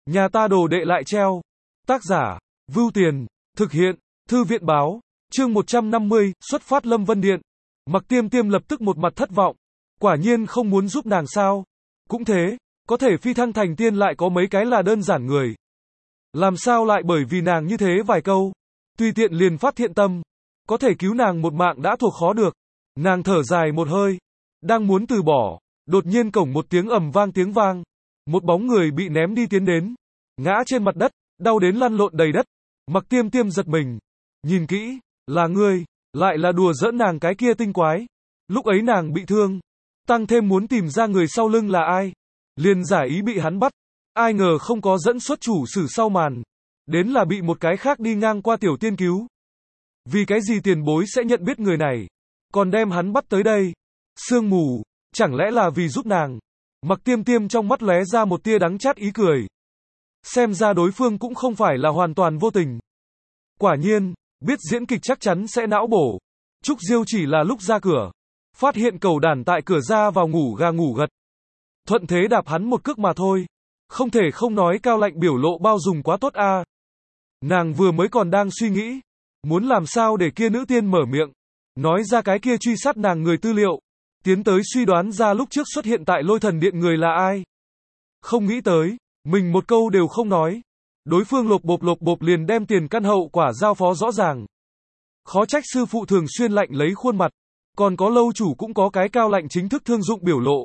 Nhà ta đồ đệ lại treo. Tác giả, Vưu Tiền, thực hiện, Thư viện báo, chương 150, xuất phát Lâm Vân Điện. Mặc Tiêm Tiêm lập tức một mặt thất vọng. Quả nhiên không muốn giúp nàng sao? Cũng thế, có thể phi thăng thành tiên lại có mấy cái là đơn giản người. Làm sao lại bởi vì nàng như thế vài câu, tùy tiện liền phát thiện tâm, có thể cứu nàng một mạng đã thuộc khó được. Nàng thở dài một hơi, đang muốn từ bỏ, đột nhiên cổng một tiếng ầm vang tiếng vang. Một bóng người bị ném đi tiến đến, ngã trên mặt đất, đau đến lăn lộn đầy đất. Mặc Tiêm Tiêm giật mình, nhìn kỹ, là ngươi, lại là đùa giỡn nàng cái kia tinh quái. Lúc ấy nàng bị thương, tăng thêm muốn tìm ra người sau lưng là ai, liền giả ý bị hắn bắt. Ai ngờ không có dẫn xuất chủ sử sau màn, đến là bị một cái khác đi ngang qua tiểu tiên cứu. Vì cái gì tiền bối sẽ nhận biết người này, còn đem hắn bắt tới đây? Sương mù, chẳng lẽ là vì giúp nàng? Mặc Tiêm Tiêm trong mắt lóe ra một tia đắng chát ý cười. Xem ra đối phương cũng không phải là hoàn toàn vô tình. Quả nhiên, biết diễn kịch chắc chắn sẽ não bổ. Trúc Diêu chỉ là lúc ra cửa, phát hiện Cẩu Đản tại cửa ra vào ngủ gà ngủ gật. Thuận thế đạp hắn một cước mà thôi. Không thể không nói Cao Lạnh biểu lộ bao dung quá tốt a. Nàng vừa mới còn đang suy nghĩ, muốn làm sao để kia nữ tiên mở miệng, nói ra cái kia truy sát nàng người tư liệu, tiến tới suy đoán ra lúc trước xuất hiện tại Lôi Thần Điện người là ai. Không nghĩ tới, mình một câu đều không nói, đối phương lộp bộp liền đem tiền căn hậu quả giao phó rõ ràng. Khó trách sư phụ thường xuyên lạnh lấy khuôn mặt, còn có lâu chủ cũng có cái Cao Lạnh chính thức thương dụng biểu lộ.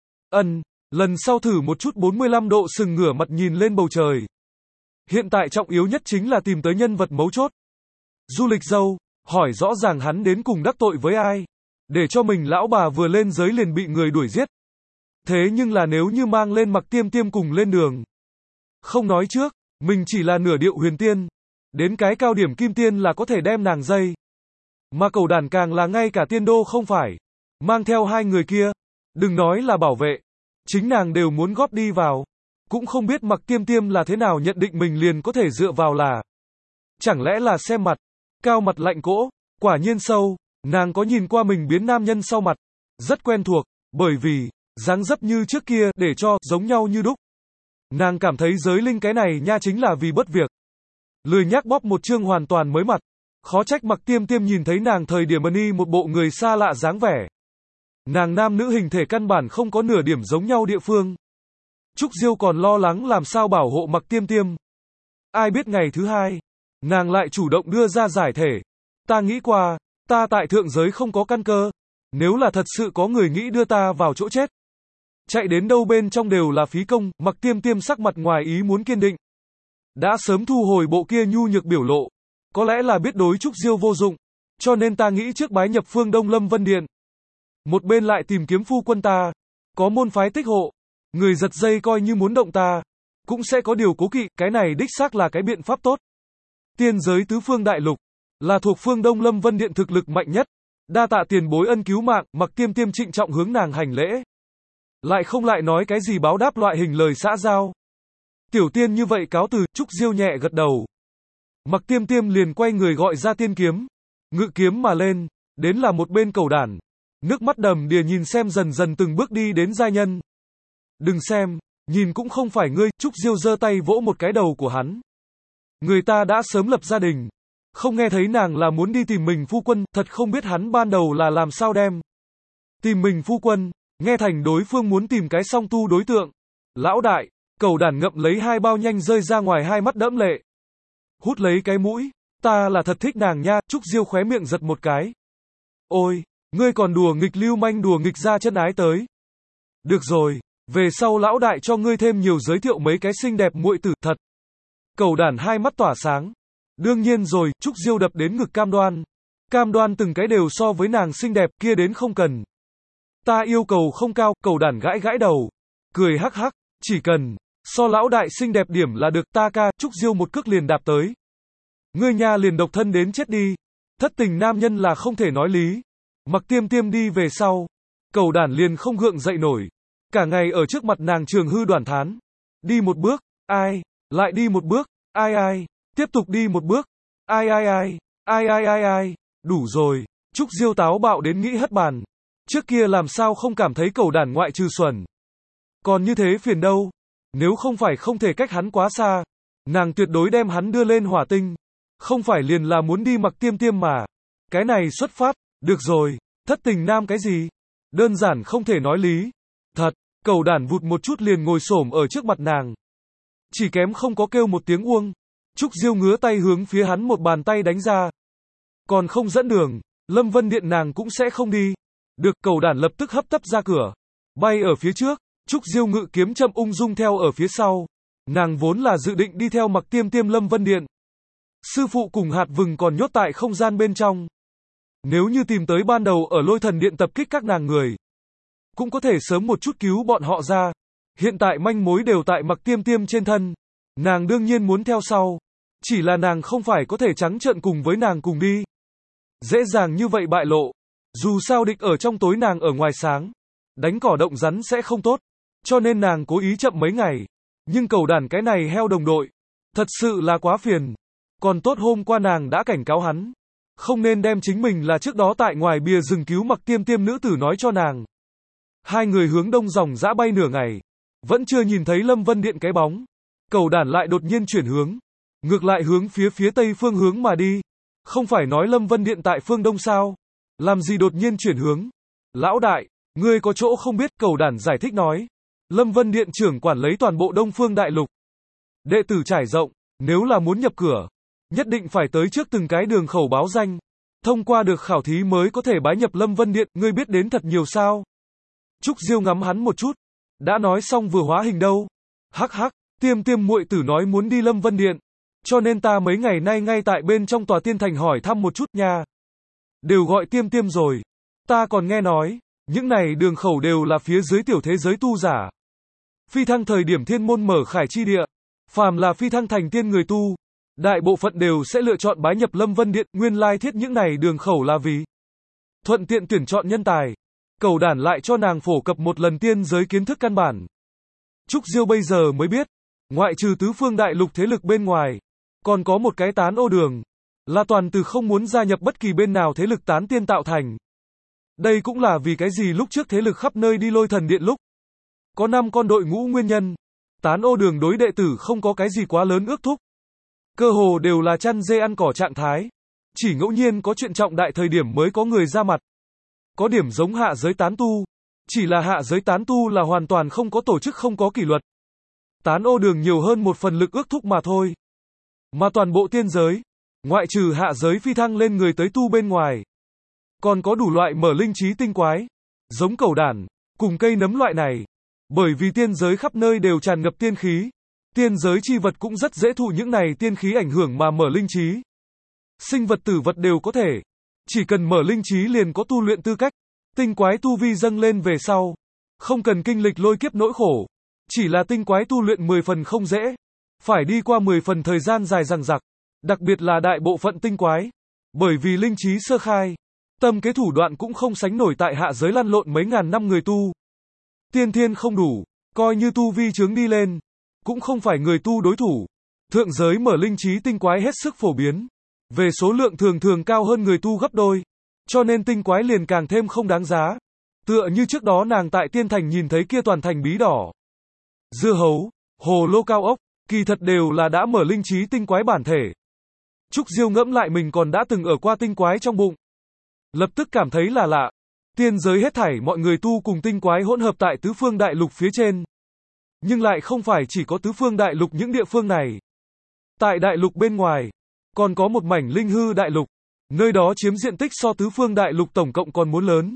Lần sau thử một chút 45 độ sừng ngửa mặt nhìn lên bầu trời. Hiện tại trọng yếu nhất chính là tìm tới nhân vật mấu chốt. Du Lịch Dâu, hỏi rõ ràng hắn đến cùng đắc tội với ai, để cho mình lão bà vừa lên giới liền bị người đuổi giết. Thế nhưng là nếu như mang lên Mặc Tiêm Tiêm cùng lên đường. Không nói trước, mình chỉ là nửa điệu huyền tiên, đến cái cao điểm kim tiên là có thể đem nàng dây. Mà Cẩu Đản càng là ngay cả tiên đô không phải, mang theo hai người kia, đừng nói là bảo vệ, chính nàng đều muốn góp đi vào. Cũng không biết Mặc Tiêm Tiêm là thế nào nhận định mình liền có thể dựa vào là. Chẳng lẽ là xem mặt, cao mặt lạnh cỗ, quả nhiên sâu, nàng có nhìn qua mình biến nam nhân sau mặt, rất quen thuộc, bởi vì, dáng dấp như trước kia, để cho, giống nhau như đúc. Nàng cảm thấy giới linh cái này nha chính là vì bất việc. Lười nhác bóp một chương hoàn toàn mới mặt, khó trách Mặc Tiêm Tiêm nhìn thấy nàng thời điểm y một bộ người xa lạ dáng vẻ. Nàng nam nữ hình thể căn bản không có nửa điểm giống nhau địa phương. Trúc Diêu còn lo lắng làm sao bảo hộ Mặc Tiêm Tiêm. Ai biết ngày thứ hai, nàng lại chủ động đưa ra giải thể. Ta nghĩ qua, ta tại thượng giới không có căn cơ. Nếu là thật sự có người nghĩ đưa ta vào chỗ chết, chạy đến đâu bên trong đều là phí công. Mặc Tiêm Tiêm sắc mặt ngoài ý muốn kiên định. Đã sớm thu hồi bộ kia nhu nhược biểu lộ. Có lẽ là biết đối Trúc Diêu vô dụng, cho nên ta nghĩ trước bái nhập phương Đông Lâm Vân Điện. Một bên lại tìm kiếm phu quân ta, có môn phái tích hộ, người giật dây coi như muốn động ta, cũng sẽ có điều cố kỵ, cái này đích xác là cái biện pháp tốt. Tiên giới tứ phương đại lục, là thuộc phương Đông Lâm Vân Điện thực lực mạnh nhất, đa tạ tiền bối ân cứu mạng. Mặc Tiêm Tiêm trịnh trọng hướng nàng hành lễ. Lại không lại nói cái gì báo đáp loại hình lời xã giao. Tiểu tiên như vậy cáo từ. Trúc Diêu nhẹ gật đầu. Mặc Tiêm Tiêm liền quay người gọi ra tiên kiếm, ngự kiếm mà lên, đến là một bên Cẩu Đản. Nước mắt đầm đìa nhìn xem dần dần từng bước đi đến giai nhân. Đừng xem, nhìn cũng không phải ngươi. Trúc Diêu giơ tay vỗ một cái đầu của hắn. Người ta đã sớm lập gia đình, không nghe thấy nàng là muốn đi tìm mình phu quân, thật không biết hắn ban đầu là làm sao đem tìm mình phu quân, nghe thành đối phương muốn tìm cái song tu đối tượng. Lão đại, Cẩu Đản ngậm lấy hai bao nhanh rơi ra ngoài, hai mắt đẫm lệ. Hút lấy cái mũi, ta là thật thích nàng nha. Trúc Diêu khóe miệng giật một cái. Ôi, ngươi còn đùa nghịch lưu manh đùa nghịch ra chân ái tới. Được rồi, về sau lão đại cho ngươi thêm nhiều giới thiệu mấy cái xinh đẹp muội tử, thật. Cẩu Đản hai mắt tỏa sáng. Đương nhiên rồi. Trúc Diêu đập đến ngực cam đoan. Cam đoan từng cái đều so với nàng xinh đẹp, kia đến không cần. Ta yêu cầu không cao. Cẩu Đản gãi gãi đầu, cười hắc hắc, chỉ cần so lão đại xinh đẹp điểm là được. Ta ca. Trúc Diêu một cước liền đạp tới. Ngươi nha liền độc thân đến chết đi. Thất tình nam nhân là không thể nói lý. Mặc Tiêm Tiêm đi về sau, Cẩu Đản liền không gượng dậy nổi, cả ngày ở trước mặt nàng trường hư đoản thán. Đi một bước, ai, lại đi một bước, ai, tiếp tục đi một bước, ai, đủ rồi. Trúc Diêu táo bạo đến nghĩ hất bàn. Trước kia làm sao không cảm thấy Cẩu Đản ngoại trừ xuẩn, còn như thế phiền đâu. Nếu không phải không thể cách hắn quá xa, nàng tuyệt đối đem hắn đưa lên hỏa tinh. Không phải liền là muốn đi Mặc Tiêm Tiêm mà. Cái này xuất phát, được rồi, thất tình nam cái gì? Đơn giản không thể nói lý. Thật, Cẩu Đản vụt một chút liền ngồi xổm ở trước mặt nàng. Chỉ kém không có kêu một tiếng uông. Trúc Diêu ngứa tay hướng phía hắn một bàn tay đánh ra. Còn không dẫn đường, Lâm Vân Điện nàng cũng sẽ không đi. Được, Cẩu Đản lập tức hấp tấp ra cửa. Bay ở phía trước, Trúc Diêu ngự kiếm chậm ung dung theo ở phía sau. Nàng vốn là dự định đi theo Mặc Tiêm Tiêm Lâm Vân Điện. Sư phụ cùng Hạt Vừng còn nhốt tại không gian bên trong. Nếu như tìm tới ban đầu ở Lôi Thần Điện tập kích các nàng người, cũng có thể sớm một chút cứu bọn họ ra. Hiện tại manh mối đều tại Mặc Tiêm Tiêm trên thân. Nàng đương nhiên muốn theo sau. Chỉ là nàng không phải có thể trắng trợn cùng với nàng cùng đi. Dễ dàng như vậy bại lộ. Dù sao địch ở trong tối nàng ở ngoài sáng. Đánh cỏ động rắn sẽ không tốt. Cho nên nàng cố ý chậm mấy ngày. Nhưng Cẩu Đản cái này heo đồng đội. Thật sự là quá phiền. Còn tốt hôm qua nàng đã cảnh cáo hắn. Không nên đem chính mình là trước đó tại ngoài bìa rừng cứu Mặc Tiêm Tiêm nữ tử nói cho nàng. Hai người hướng đông dòng dã bay nửa ngày. Vẫn chưa nhìn thấy Lâm Vân Điện cái bóng. Cẩu Đản lại đột nhiên chuyển hướng. Ngược lại hướng phía tây phương hướng mà đi. Không phải nói Lâm Vân Điện tại phương đông sao? Làm gì đột nhiên chuyển hướng? Lão đại, ngươi có chỗ không biết, Cẩu Đản giải thích nói. Lâm Vân Điện trưởng quản lấy toàn bộ Đông Phương Đại Lục. Đệ tử trải rộng, nếu là muốn nhập cửa, nhất định phải tới trước từng cái đường khẩu báo danh. Thông qua được khảo thí mới có thể bái nhập Lâm Vân Điện, ngươi biết đến thật nhiều sao? Trúc Diêu ngắm hắn một chút. Đã nói xong vừa hóa hình đâu. Hắc hắc, Tiêm Tiêm muội tử nói muốn đi Lâm Vân Điện. Cho nên ta mấy ngày nay ngay tại bên trong tòa tiên thành hỏi thăm một chút nha. Đều gọi Tiêm Tiêm rồi. Ta còn nghe nói, những này đường khẩu đều là phía dưới tiểu thế giới tu giả. Phi thăng thời điểm thiên môn mở khải chi địa. Phàm là phi thăng thành tiên người tu, đại bộ phận đều sẽ lựa chọn bái nhập Lâm Vân Điện. Nguyên lai thiết những này đường khẩu là vì thuận tiện tuyển chọn nhân tài. Cẩu Đản lại cho nàng phổ cập một lần tiên giới kiến thức căn bản. Trúc Diêu bây giờ mới biết, ngoại trừ tứ phương đại lục thế lực bên ngoài, còn có một cái tán ô đường, là toàn từ không muốn gia nhập bất kỳ bên nào thế lực tán tiên tạo thành. Đây cũng là vì cái gì lúc trước thế lực khắp nơi đi Lôi Thần Điện lúc có 5 con đội ngũ nguyên nhân. Tán ô đường đối đệ tử không có cái gì quá lớn ước thúc. Cơ hồ đều là chăn dê ăn cỏ trạng thái. Chỉ ngẫu nhiên có chuyện trọng đại thời điểm mới có người ra mặt. Có điểm giống hạ giới tán tu. Chỉ là hạ giới tán tu là hoàn toàn không có tổ chức, không có kỷ luật. Tán ô đường nhiều hơn một phần lực ước thúc mà thôi. Mà toàn bộ tiên giới, ngoại trừ hạ giới phi thăng lên người tới tu bên ngoài, còn có đủ loại mở linh trí tinh quái, giống Cẩu Đản, cùng cây nấm loại này. Bởi vì tiên giới khắp nơi đều tràn ngập tiên khí, tiên giới chi vật cũng rất dễ thụ những này tiên khí ảnh hưởng mà mở linh trí. Sinh vật tử vật đều có thể, chỉ cần mở linh trí liền có tu luyện tư cách. Tinh quái tu vi dâng lên về sau, không cần kinh lịch lôi kiếp nỗi khổ, chỉ là tinh quái tu luyện 10 phần không dễ, phải đi qua 10 phần thời gian dài dằng dặc, đặc biệt là đại bộ phận tinh quái, bởi vì linh trí sơ khai, tâm kế thủ đoạn cũng không sánh nổi tại hạ giới lăn lộn mấy ngàn năm người tu. Tiên thiên không đủ, coi như tu vi chướng đi lên, cũng không phải người tu đối thủ. Thượng giới mở linh trí tinh quái hết sức phổ biến, về số lượng thường thường cao hơn người tu gấp đôi, cho nên tinh quái liền càng thêm không đáng giá. Tựa như trước đó nàng tại tiên thành nhìn thấy kia toàn thành bí đỏ, dưa hấu, hồ lô cao ốc, kỳ thật đều là đã mở linh trí tinh quái bản thể. Trúc Diêu ngẫm lại mình còn đã từng ở qua tinh quái trong bụng, lập tức cảm thấy là lạ. Tiên giới hết thảy mọi người tu cùng tinh quái hỗn hợp tại tứ phương đại lục phía trên. Nhưng lại không phải chỉ có tứ phương đại lục những địa phương này. Tại đại lục bên ngoài, còn có một mảnh linh hư đại lục. Nơi đó chiếm diện tích so tứ phương đại lục tổng cộng còn muốn lớn.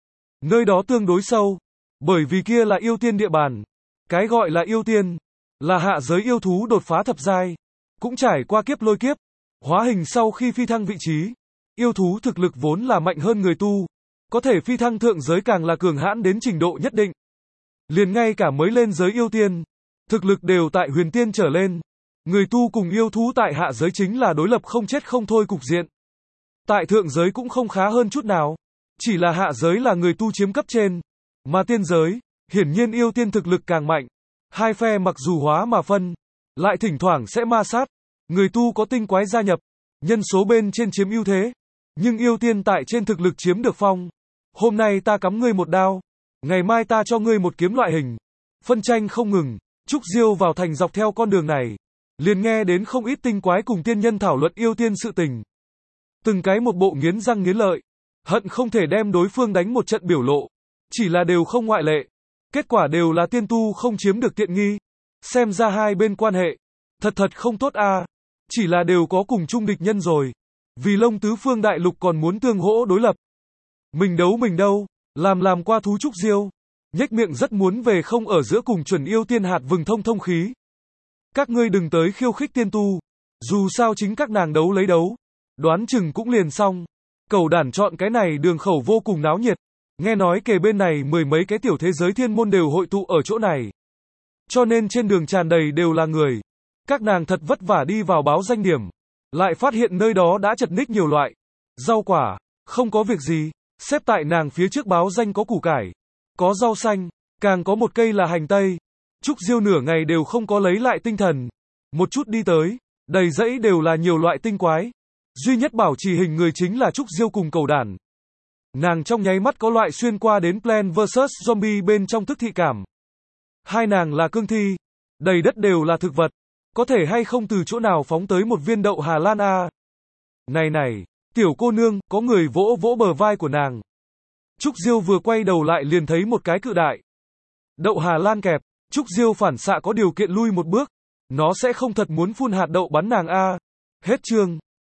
Nơi đó tương đối sâu, bởi vì kia là yêu tiên địa bàn. Cái gọi là yêu tiên, là hạ giới yêu thú đột phá thập giai, cũng trải qua kiếp lôi kiếp, hóa hình sau khi phi thăng vị trí. Yêu thú thực lực vốn là mạnh hơn người tu, có thể phi thăng thượng giới càng là cường hãn đến trình độ nhất định. Liền ngay cả mới lên giới yêu tiên, thực lực đều tại huyền tiên trở lên. Người tu cùng yêu thú tại hạ giới chính là đối lập không chết không thôi cục diện. Tại thượng giới cũng không khá hơn chút nào, chỉ là hạ giới là người tu chiếm cấp trên, mà tiên giới, hiển nhiên yêu tiên thực lực càng mạnh. Hai phe mặc dù hóa mà phân, lại thỉnh thoảng sẽ ma sát. Người tu có tinh quái gia nhập, nhân số bên trên chiếm ưu thế, nhưng yêu tiên tại trên thực lực chiếm được phong. Hôm nay ta cắm ngươi một đao, ngày mai ta cho ngươi một kiếm loại hình. Phân tranh không ngừng, Trúc Diêu vào thành dọc theo con đường này, liền nghe đến không ít tinh quái cùng tiên nhân thảo luận yêu tiên sự tình. Từng cái một bộ nghiến răng nghiến lợi, hận không thể đem đối phương đánh một trận biểu lộ. Chỉ là đều không ngoại lệ. Kết quả đều là tiên tu không chiếm được tiện nghi. Xem ra hai bên quan hệ, thật không tốt a. Chỉ là đều có cùng chung địch nhân rồi. Vì Long tứ phương đại lục còn muốn tương hỗ đối lập. Mình đâu, làm qua thú Trúc Diêu. Nhếch miệng rất muốn về không ở giữa cùng chuẩn yêu tiên hạt vừng thông khí. Các ngươi đừng tới khiêu khích tiên tu. Dù sao chính các nàng đấu lấy đấu. Đoán chừng cũng liền xong. Cẩu đản chọn cái này đường khẩu vô cùng náo nhiệt. Nghe nói kề bên này mười mấy cái tiểu thế giới thiên môn đều hội tụ ở chỗ này. Cho nên trên đường tràn đầy đều là người. Các nàng thật vất vả đi vào báo danh điểm. Lại phát hiện nơi đó đã chật ních nhiều loại. Rau quả, không có việc gì. Xếp tại nàng phía trước báo danh có củ cải. Có rau xanh, càng có một cây là hành tây. Trúc Diêu nửa ngày đều không có lấy lại tinh thần. Một chút đi tới, đầy dãy đều là nhiều loại tinh quái. Duy nhất bảo trì hình người chính là Trúc Diêu cùng cẩu đản. Nàng trong nháy mắt có loại xuyên qua đến Plants vs Zombie bên trong thức thị cảm. Hai nàng là cương thi, đầy đất đều là thực vật. Có thể hay không từ chỗ nào phóng tới một viên đậu Hà Lan a? Này, tiểu cô nương, có người vỗ vỗ bờ vai của nàng. Trúc Diêu vừa quay đầu lại liền thấy một cái cự đại đậu Hà Lan kẹp. Trúc Diêu phản xạ có điều kiện lui một bước. Nó sẽ không thật muốn phun hạt đậu bắn nàng a. Hết chương.